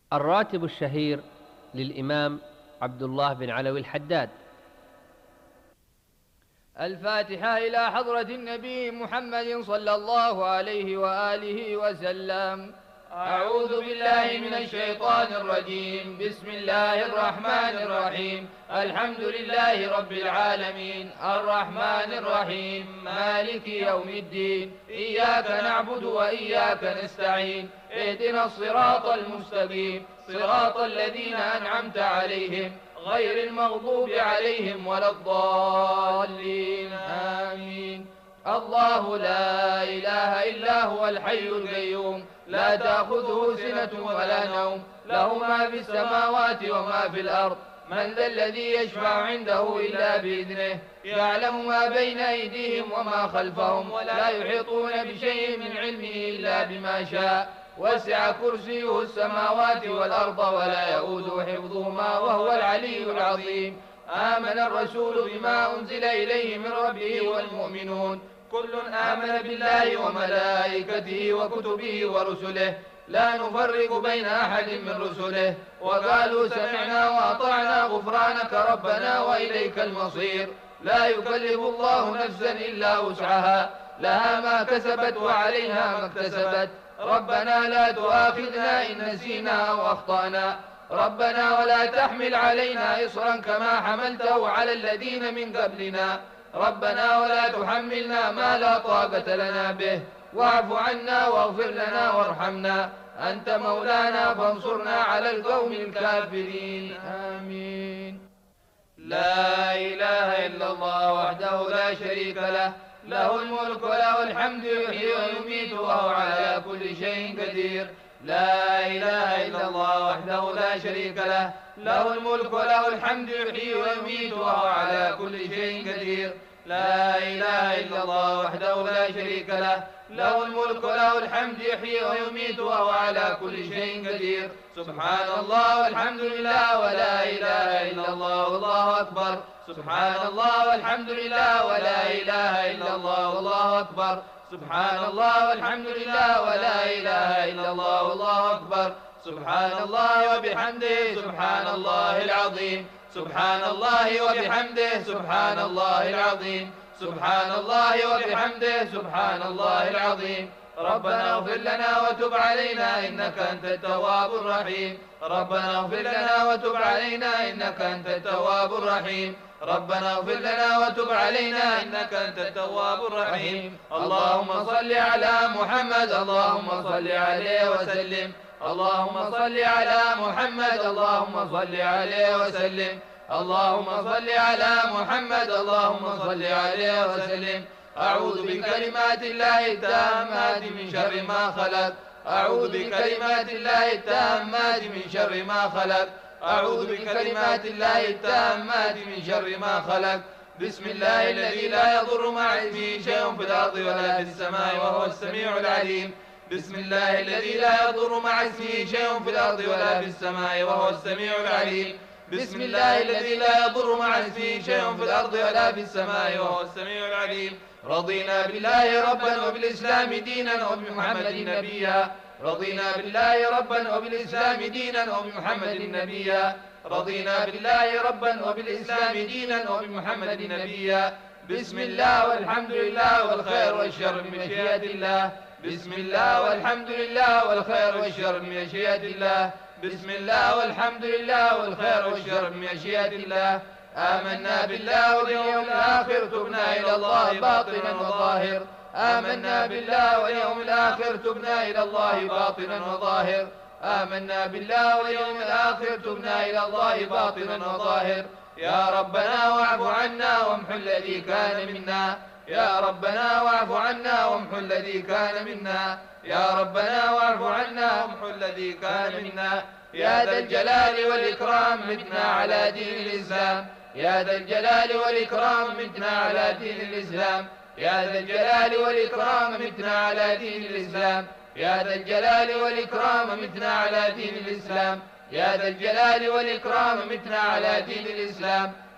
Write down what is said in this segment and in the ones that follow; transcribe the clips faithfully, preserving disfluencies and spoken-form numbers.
الراتب الشهير للإمام عبد الله بن علوي الحداد. الفاتحة إلى حضرة النبي محمد صلى الله عليه وآله وسلم. أعوذ بالله من الشيطان الرجيم. بسم الله الرحمن الرحيم. الحمد لله رب العالمين الرحمن الرحيم مالك يوم الدين. إياك نعبد وإياك نستعين. اهدنا الصراط المستقيم صراط الذين أنعمت عليهم غير المغضوب عليهم ولا الضالين آمين. الله لا إله إلا هو الحي القيوم لا تأخذه سنة ولا نوم له ما في السماوات وما في الأرض. من ذا الذي يشفع عنده إلا بإذنه يعلم ما بين أيديهم وما خلفهم ولا يحيطون بشيء من علمه إلا بما شاء. وسع كرسيه السماوات والأرض ولا يؤوده حفظهما وهو العلي العظيم. آمن الرسول بما أنزل إليه من ربه والمؤمنون كل آمن بالله وملائكته وكتبه ورسله لا نفرق بين أحد من رسله وقالوا سمعنا وأطعنا غفرانك ربنا وإليك المصير. لا يكلف الله نفسا إلا وسعها لها ما كسبت وعليها ما اكتسبت. ربنا لا تؤاخذنا إن نسينا أو أخطأنا ربنا ولا تحمل علينا إصرا كما حملته على الذين من قبلنا ربنا ولا تحملنا ما لا طاقة لنا به واعف عنا واغفر لنا وارحمنا أنت مولانا فانصرنا على القوم الكافرين آمين. لا إله إلا الله وحده لا شريك له له الملك وله الحمد يحيي ويميت وهو على كل شيء قدير. لا إله إلا الله وحده لا شريك له له الملك وله الحمد يحيي ويميت وهو على كل شيء قدير. لا إله إلا الله وحده لا شريك له له الملك وله الحمد يحيي ويميت وهو على كل شيء قدير. سبحان الله والحمد لله ولا إله إلا الله والله أكبر. سبحان الله والحمد لله ولا إله إلا الله والله أكبر. سبحان الله والحمد لله ولا إله إلا الله والله أكبر. سبحان الله وبحمده سبحان الله العظيم. سبحان الله وبحمده سبحان الله العظيم. سبحان الله وبحمده سبحان الله العظيم. ربنا اغفر لنا وتب علينا إنك أنت التواب الرحيم. ربنا اغفر لنا وتب علينا إنك أنت التواب الرحيم. ربنا اغفر لنا وتب علينا إنك أنت التواب الرحيم. اللهم صل على محمد اللهم صل عليه وسلم. اللهم صل على محمد اللهم صل عليه وسلم. اللهم صل على محمد اللهم صل عليه وسلم. أعوذ بكلمات الله التامات من شر ما خلق. أعوذ بكلمات الله التامات من شر ما خلق. أعوذ بكلمات الله التامات من شر ما خلق. بسم الله الذي لا يضر مع اسمه شيء في الأرض ولا في السماء وهو السميع العليم. بسم الله الذي لا يضر مع اسمه شيء في الأرض ولا في السماء وهو السميع العليم. بسم الله الذي لا يضر مع اسمه شيء في الأرض ولا في السماء وهو السميع العليم. رضينا بالله ربا وبالإسلام دينا وبمحمد نبيا. رضينا بالله ربا وبالإسلام دينا وبمحمد نبيا. رضينا بالله ربا وبالإسلام دينا وبمحمد نبيا. بسم الله والحمد لله والخير والشر من مشيئة الله. بسم الله والحمد لله والخير والشر من مشيئة الله. بسم الله والحمد لله والخير والشر من مشيئة الله. آمنا بالله واليوم الآخر تبنا إلى الله باطنا وظاهر. آمنا بالله واليوم الآخر تبنا إلى الله باطنا وظاهر. آمنا بالله واليوم الآخر تبنا إلى الله باطنا وظاهر. يا ربنا واعف عنا وامحو الذي كان منا. يا ربنا واعف عنا وامحو الذي كان منا. يا ربنا واعف عنا وامحو الذي كان منا. يا ذا الجلال والإكرام متنا على دين الإسلام. يا ذا الجلال والإكرام متنا على دين الإسلام. يا ذا الجلال والإكرام متنا على دين الإسلام. يا ذا الجلال والإكرام متنا على دين الإسلام. يا ذا الجلال والإكرام متنا على دين الإسلام.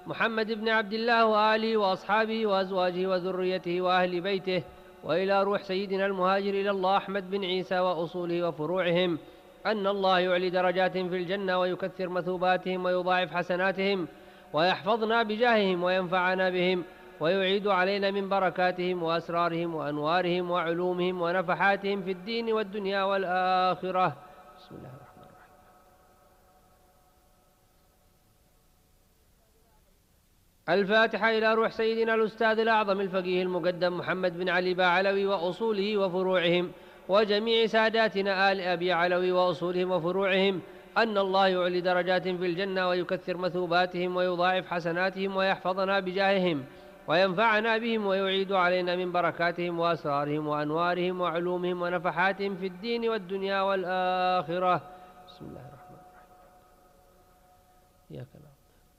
محمد بن عبد الله وآله وأصحابه وأزواجه وذريته وأهل بيته، وإلى روح سيدنا المهاجر إلى الله أحمد بن عيسى وأصوله وفروعهم، أن الله يعلي درجاتهم في الجنة ويكثر مثوباتهم ويضاعف حسناتهم ويحفظنا بجاههم وينفعنا بهم ويعيد علينا من بركاتهم وأسرارهم وأنوارهم وعلومهم ونفحاتهم في الدين والدنيا والآخرة. بسم الله الرحمن الرحيم. الفاتحة إلى روح سيدنا الأستاذ الأعظم الفقيه المقدم محمد بن علي باعلوي وأصوله وفروعهم، وجميع ساداتنا آل أبي علوي وأصولهم وفروعهم، أن الله يعلي درجاتهم في الجنة ويكثر مثوباتهم ويضاعف حسناتهم ويحفظنا بجاههم وينفعنا بهم ويعيد علينا من بركاتهم وأسرارهم وأنوارهم وعلومهم ونفحاتهم في الدين والدنيا والآخرة. بسم الله الرحمن الرحيم. إياك نعبد.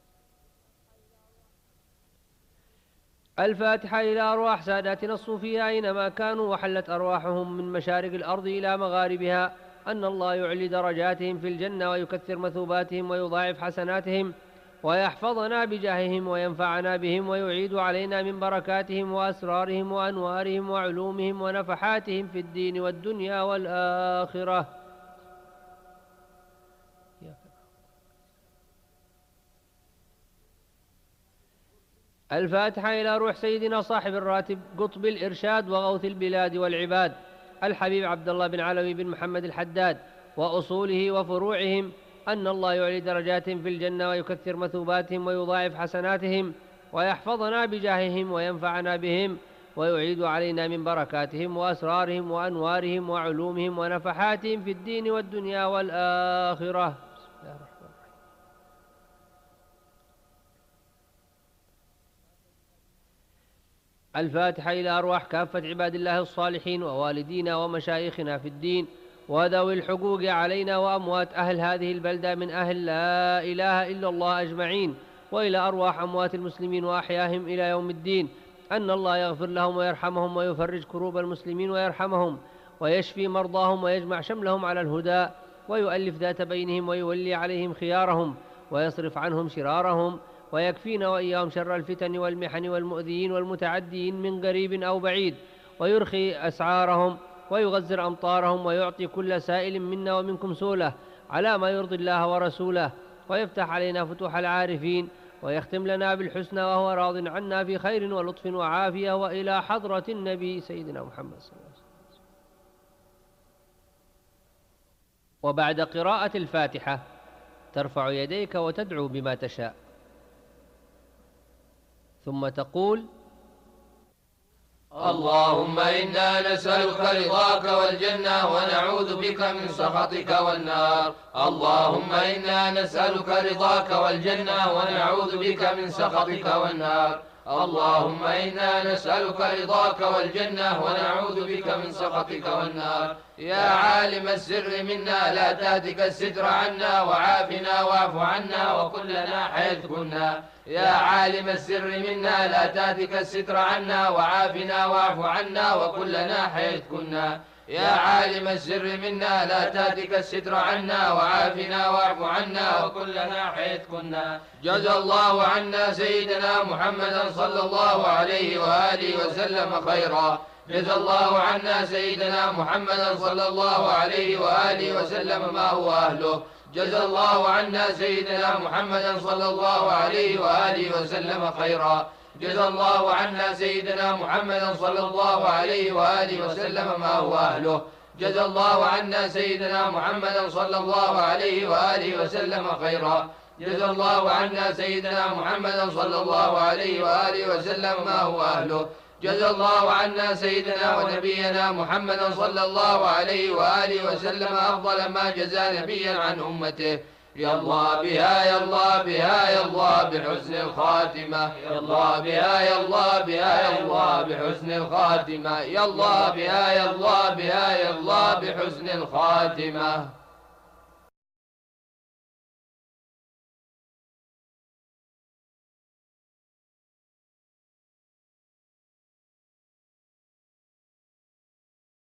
الفاتحة إلى أرواح ساداتنا الصوفية أينما كانوا وحلت أرواحهم من مشارق الأرض إلى مغاربها، أن الله يعلي درجاتهم في الجنة ويكثر مثوباتهم ويضاعف حسناتهم ويحفظنا بجاههم وينفعنا بهم ويعيد علينا من بركاتهم وأسرارهم وأنوارهم وعلومهم ونفحاتهم في الدين والدنيا والآخرة. الفاتحة إلى روح سيدنا صاحب الراتب قطب الإرشاد وغوث البلاد والعباد الحبيب عبد الله بن علوي بن محمد الحداد وأصوله وفروعهم، أن الله يعلي درجاتهم في الجنة ويكثر مثوباتهم ويضاعف حسناتهم ويحفظنا بجاههم وينفعنا بهم ويعيد علينا من بركاتهم وأسرارهم وأنوارهم وعلومهم ونفحاتهم في الدين والدنيا والآخرة. بسم الله الرحمن الرحيم. الفاتحة إلى أرواح كافة عباد الله الصالحين ووالدينا ومشايخنا في الدين وذوي الحقوق علينا وأموات أهل هذه البلدة من أهل لا إله إلا الله أجمعين، وإلى أرواح أموات المسلمين وأحياهم إلى يوم الدين، أن الله يغفر لهم ويرحمهم ويفرج كروب المسلمين ويرحمهم ويشفي مرضاهم ويجمع شملهم على الهدى ويؤلف ذات بينهم ويولي عليهم خيارهم ويصرف عنهم شرارهم ويكفينا وإياهم شر الفتن والمحن والمؤذيين والمتعدين من قريب أو بعيد، ويرخي أسعارهم ويغزر أمطارهم ويعطي كل سائل منا ومنكم سؤله على ما يرضي الله ورسوله، ويفتح علينا فتوح العارفين ويختم لنا بالحسنى وهو راض عنا في خير ولطف وعافية، وإلى حضرة النبي سيدنا محمد صلى الله عليه وسلم. وبعد قراءة الفاتحة ترفع يديك وتدعو بما تشاء، ثم تقول: اللهم إنا نسألك رضاك والجنة ونعوذ بك من سخطك والنار. اللهم إنا نسألك رضاك والجنة ونعوذ بك من سخطك والنار. اللهم إنا نسألك رضاك والجنة ونعوذ بك من سخطك والنار. يا عالم السر منا لا تهتك الستر عنا وعافنا واعف عنا وكلنا حيث كنا. يا عالم السر منا لا تهتك الستر عنا وعافنا واعف عنا وكلنا حيث كنا. يا عالم السر منا لا تهتك الستر عنا وعافنا واعف عنا وكلنا حيث كنا. جزى الله عنا سيدنا محمدا صلى الله عليه وآله وسلم خيرا. جزى الله عنا سيدنا محمدا صلى الله عليه وآله وسلم ما هو أهله. جزى الله عنا سيدنا محمدا صلى الله عليه وآله وسلم خيرا. جزى الله عنا سيدنا محمدا صلى الله عليه وآله وسلم ما هو أهله. جزى الله عنا سيدنا محمدا صلى الله عليه وآله وسلم خيرا. جزى الله عنا سيدنا محمدا صلى الله عليه وآله وسلم ما هو أهله. جزى الله عنا سيدنا ونبينا محمدا صلى الله عليه وآله وسلم أفضل ما جزى نبيا عن أمته. يا الله بها يا الله بها يا الله بحسن الخاتمة. يا الله بها يا الله بها يا الله بحسن الخاتمة. يا الله بها يا الله بها يا الله بحسن الخاتمة.